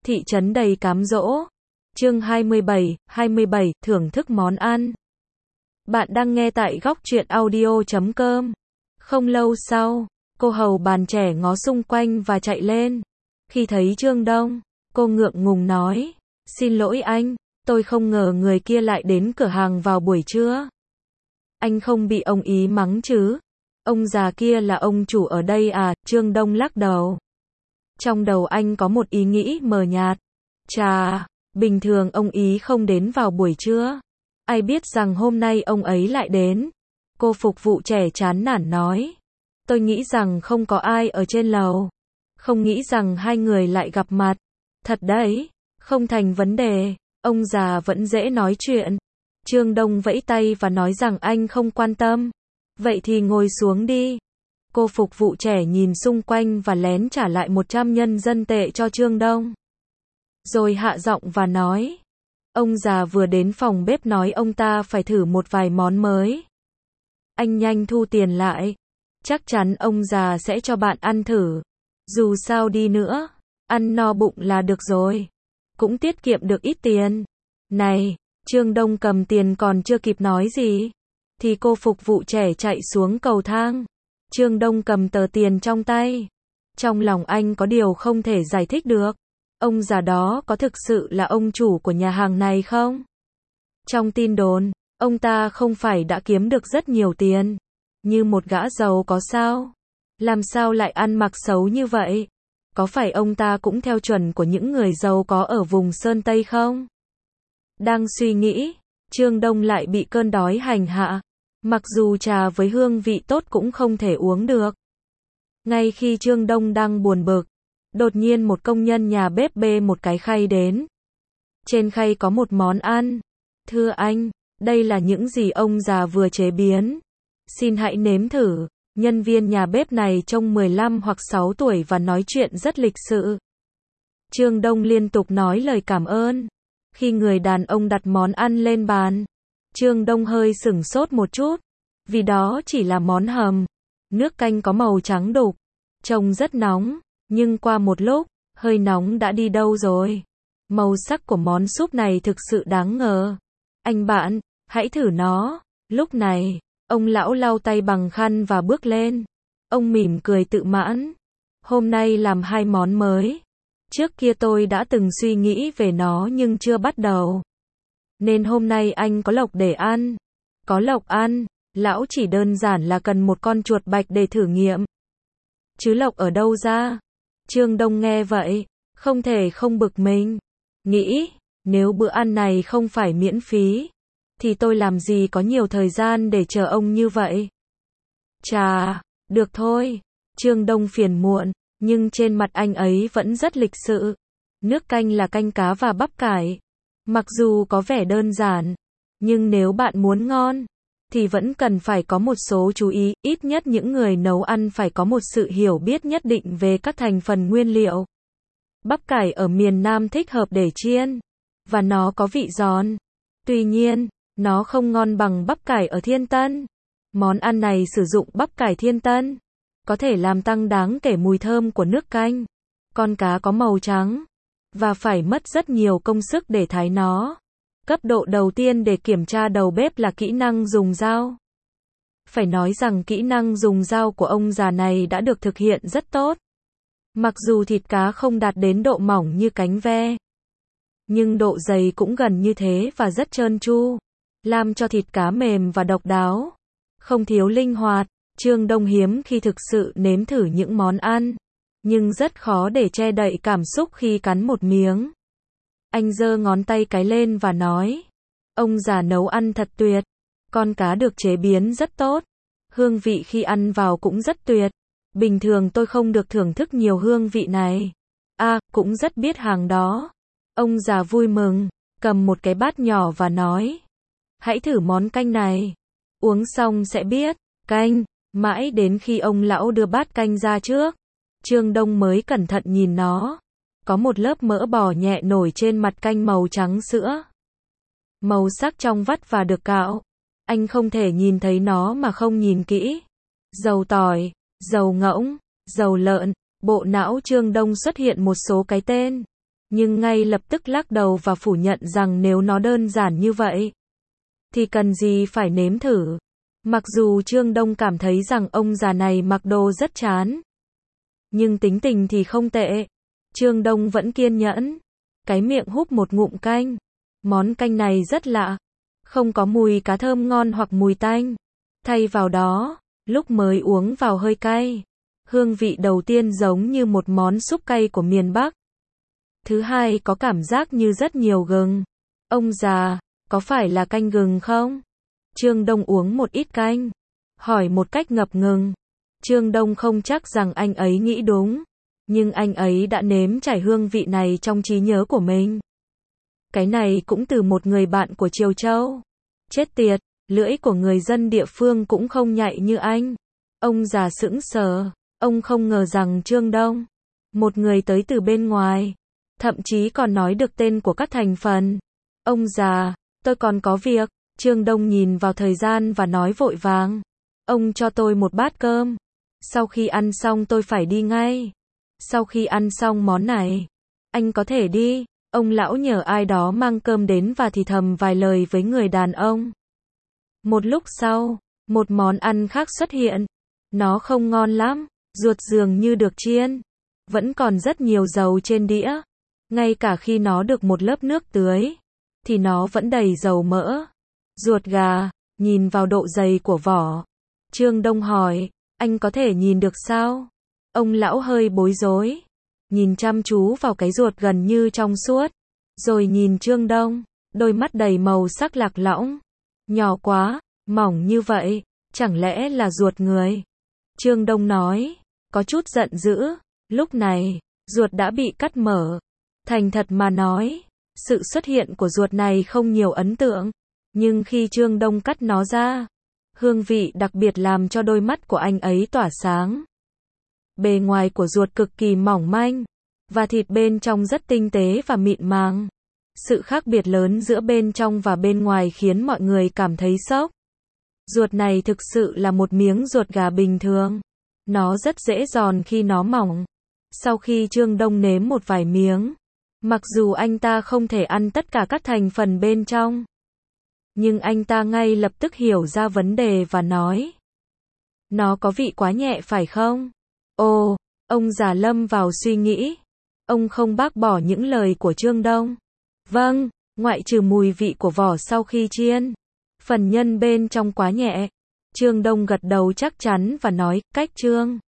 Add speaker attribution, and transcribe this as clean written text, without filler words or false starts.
Speaker 1: Thị trấn đầy cám dỗ. Chương 27, thưởng thức món ăn. Bạn đang nghe tại góc truyện audio.com. Không lâu sau, cô hầu bàn trẻ ngó xung quanh và chạy lên. Khi thấy Trương Đông, cô ngượng ngùng nói, xin lỗi anh, tôi không ngờ người kia lại đến cửa hàng vào buổi trưa. Anh không bị ông ý mắng chứ? Ông già kia là ông chủ ở đây à? Trương Đông lắc đầu. Trong đầu anh có một ý nghĩ mờ nhạt. Chà, bình thường ông ý không đến vào buổi trưa. Ai biết rằng hôm nay ông ấy lại đến. Cô phục vụ trẻ chán nản nói. Tôi nghĩ rằng không có ai ở trên lầu. Không nghĩ rằng hai người lại gặp mặt. Thật đấy, không thành vấn đề. Ông già vẫn dễ nói chuyện. Trương Đông vẫy tay và nói rằng anh không quan tâm. Vậy thì ngồi xuống đi. Cô phục vụ trẻ nhìn xung quanh và lén trả lại 100 nhân dân tệ cho Trương Đông. Rồi hạ giọng và nói. Ông già vừa đến phòng bếp nói ông ta phải thử một vài món mới. Anh nhanh thu tiền lại. Chắc chắn ông già sẽ cho bạn ăn thử. Dù sao đi nữa, ăn no bụng là được rồi. Cũng tiết kiệm được ít tiền. Này, Trương Đông cầm tiền còn chưa kịp nói gì. Thì cô phục vụ trẻ chạy xuống cầu thang. Trương Đông cầm tờ tiền trong tay. Trong lòng anh có điều không thể giải thích được. Ông già đó có thực sự là ông chủ của nhà hàng này không? Trong tin đồn, ông ta không phải đã kiếm được rất nhiều tiền. Như một gã giàu có sao? Làm sao lại ăn mặc xấu như vậy? Có phải ông ta cũng theo chuẩn của những người giàu có ở vùng Sơn Tây không? Đang suy nghĩ, Trương Đông lại bị cơn đói hành hạ. Mặc dù trà với hương vị tốt cũng không thể uống được. Ngay khi Trương Đông đang buồn bực, đột nhiên một công nhân nhà bếp bê một cái khay đến. Trên khay có một món ăn. Thưa anh, đây là những gì ông già vừa chế biến. Xin hãy nếm thử. Nhân viên nhà bếp này trông 15 hoặc 6 tuổi và nói chuyện rất lịch sự. Trương Đông liên tục nói lời cảm ơn. Khi người đàn ông đặt món ăn lên bàn, Trương Đông hơi sửng sốt một chút, vì đó chỉ là món hầm. Nước canh có màu trắng đục, trông rất nóng, nhưng qua một lúc, hơi nóng đã đi đâu rồi. Màu sắc của món súp này thực sự đáng ngờ. Anh bạn, hãy thử nó. Lúc này, ông lão lau tay bằng khăn và bước lên. Ông mỉm cười tự mãn. Hôm nay làm 2 món mới. Trước kia tôi đã từng suy nghĩ về nó nhưng chưa bắt đầu. Nên hôm nay anh có lộc để ăn. Có lộc ăn, lão chỉ đơn giản là cần một con chuột bạch để thử nghiệm. Chứ lộc ở đâu ra? Trương Đông nghe vậy, không thể không bực mình. Nghĩ, nếu bữa ăn này không phải miễn phí, thì tôi làm gì có nhiều thời gian để chờ ông như vậy. Chà, được thôi. Trương Đông phiền muộn, nhưng trên mặt anh ấy vẫn rất lịch sự. Nước canh là canh cá và bắp cải. Mặc dù có vẻ đơn giản, nhưng nếu bạn muốn ngon, thì vẫn cần phải có một số chú ý, ít nhất những người nấu ăn phải có một sự hiểu biết nhất định về các thành phần nguyên liệu. Bắp cải ở miền Nam thích hợp để chiên, và nó có vị giòn. Tuy nhiên, nó không ngon bằng bắp cải ở Thiên Tân. Món ăn này sử dụng bắp cải Thiên Tân, có thể làm tăng đáng kể mùi thơm của nước canh. Con cá có màu trắng, và phải mất rất nhiều công sức để thái nó. Cấp độ đầu tiên để kiểm tra đầu bếp là kỹ năng dùng dao. Phải nói rằng kỹ năng dùng dao của ông già này đã được thực hiện rất tốt. Mặc dù thịt cá không đạt đến độ mỏng như cánh ve, nhưng độ dày cũng gần như thế và rất trơn tru, làm cho thịt cá mềm và độc đáo, không thiếu linh hoạt. Trương Đông hiếm khi thực sự nếm thử những món ăn, nhưng rất khó để che đậy cảm xúc khi cắn một miếng. Anh giơ ngón tay cái lên và nói, ông già nấu ăn thật tuyệt, con cá được chế biến rất tốt, hương vị khi ăn vào cũng rất tuyệt. Bình thường tôi không được thưởng thức nhiều hương vị này. Cũng rất biết hàng đó. Ông già vui mừng, cầm một cái bát nhỏ và nói, hãy thử món canh này. Uống xong sẽ biết. Canh. Mãi đến khi ông lão đưa bát canh ra trước, Trương Đông mới cẩn thận nhìn nó. Có một lớp mỡ bò nhẹ nổi trên mặt canh màu trắng sữa. Màu sắc trong vắt và được cạo. Anh không thể nhìn thấy nó mà không nhìn kỹ. Dầu tỏi, dầu ngỗng, dầu lợn, bộ não Trương Đông xuất hiện một số cái tên. nhưng ngay lập tức lắc đầu và phủ nhận rằng nếu nó đơn giản như vậy, thì cần gì phải nếm thử. Mặc dù Trương Đông cảm thấy rằng ông già này mặc đồ rất chán, nhưng tính tình thì không tệ. Trương Đông vẫn kiên nhẫn, cái miệng húp một ngụm canh. Món canh này rất lạ, không có mùi cá thơm ngon hoặc mùi tanh. Thay vào đó, lúc mới uống vào hơi cay. Hương vị đầu tiên giống như một món súp cay của miền Bắc. Thứ hai có cảm giác như rất nhiều gừng. Ông già, có phải là canh gừng không? Trương Đông uống một ít canh, hỏi một cách ngập ngừng. Trương Đông không chắc rằng anh ấy nghĩ đúng, nhưng anh ấy đã nếm trải hương vị này trong trí nhớ của mình. Cái này cũng từ một người bạn của Triều Châu. Chết tiệt, lưỡi của người dân địa phương cũng không nhạy như anh. Ông già sững sờ, ông không ngờ rằng Trương Đông, một người tới từ bên ngoài, thậm chí còn nói được tên của các thành phần. Ông già, tôi còn có việc. Trương Đông nhìn vào thời gian và nói vội vàng. Ông cho tôi một bát cơm. Sau khi ăn xong tôi phải đi ngay. Sau khi ăn xong món này, anh có thể đi. Ông lão nhờ ai đó mang cơm đến và thì thầm vài lời với người đàn ông. Một lúc sau, một món ăn khác xuất hiện. Nó không ngon lắm, ruột dường như được chiên. Vẫn còn rất nhiều dầu trên đĩa. Ngay cả khi nó được một lớp nước tưới, thì nó vẫn đầy dầu mỡ. Ruột gà, nhìn vào độ dày của vỏ. Trương Đông hỏi, anh có thể nhìn được sao? Ông lão hơi bối rối, nhìn chăm chú vào cái ruột gần như trong suốt, rồi nhìn Trương Đông, đôi mắt đầy màu sắc lạc lõng. Nhỏ quá, mỏng như vậy, chẳng lẽ là ruột người? Trương Đông nói, có chút giận dữ. Lúc này, ruột đã bị cắt mở. Thành thật mà nói, sự xuất hiện của ruột này không nhiều ấn tượng. Nhưng khi Trương Đông cắt nó ra, hương vị đặc biệt làm cho đôi mắt của anh ấy tỏa sáng. Bề ngoài của ruột cực kỳ mỏng manh, và thịt bên trong rất tinh tế và mịn màng. Sự khác biệt lớn giữa bên trong và bên ngoài khiến mọi người cảm thấy sốc. Ruột này thực sự là một miếng ruột gà bình thường. Nó rất dễ giòn khi nó mỏng. Sau khi Trương Đông nếm một vài miếng, mặc dù anh ta không thể ăn tất cả các thành phần bên trong, nhưng anh ta ngay lập tức hiểu ra vấn đề và nói, nó có vị quá nhẹ phải không? Ồ, ông già lâm vào suy nghĩ. Ông không bác bỏ những lời của Trương Đông. Vâng, ngoại trừ mùi vị của vỏ sau khi chiên, phần nhân bên trong quá nhẹ. Trương Đông gật đầu chắc chắn và nói, cách Trương